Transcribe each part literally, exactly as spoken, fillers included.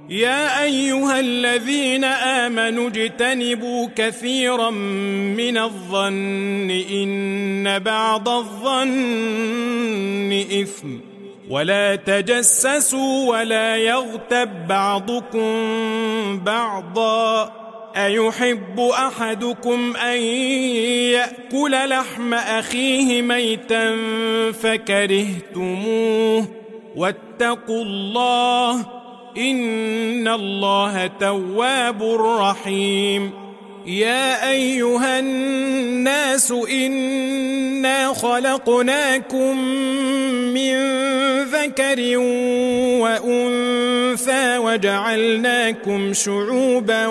يا أيها الذين آمنوا اجتنبوا كثيرا من الظن إن بعض الظن إثم ولا تجسسوا ولا يغتب بعضكم بعضا أيحب أحدكم أن يأكل لحم أخيه ميتا فكرهتموه واتقوا الله إن الله تواب رحيم. يا أيها الناس إنا خلقناكم من ذكر وأنثى وجعلناكم شعوبا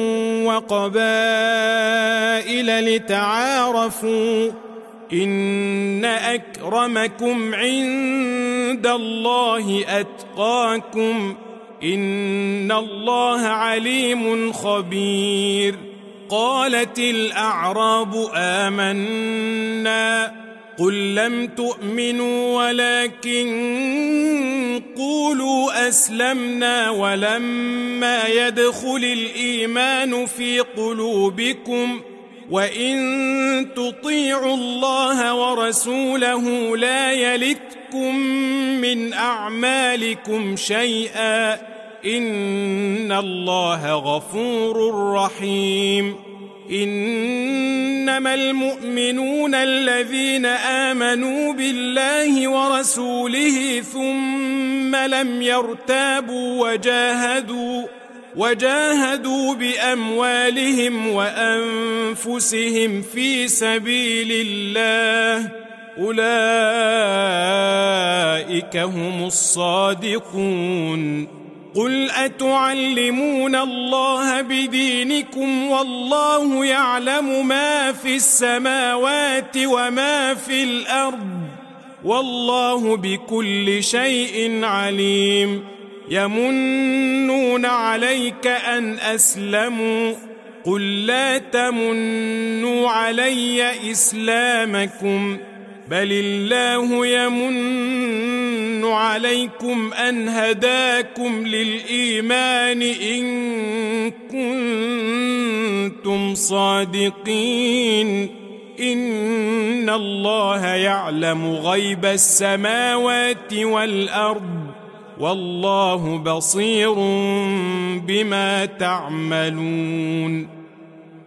وقبائل لتعارفوا إن أكرمكم عند الله أتقاكم إن الله عليم خبير. قالت الأعراب آمنا قل لم تؤمنوا ولكن قولوا أسلمنا ولما يدخل الإيمان في قلوبكم وإن تطيعوا الله ورسوله لا يلتكم من أعمالكم شيئا إن الله غفور رحيم. إنما المؤمنون الذين آمنوا بالله ورسوله ثم لم يرتابوا وجاهدوا وجاهدوا بأموالهم وأنفسهم في سبيل الله أولئك هم الصادقون. قل أتعلمون الله بدينكم والله يعلم ما في السماوات وما في الأرض والله بكل شيء عليم. يمنون عليك أن أسلموا قل لا تمنوا علي إسلامكم بل الله يمن عليكم أن هداكم للإيمان إن كنتم صادقين. إن الله يعلم غيب السماوات والأرض والله بصير بما تعملون.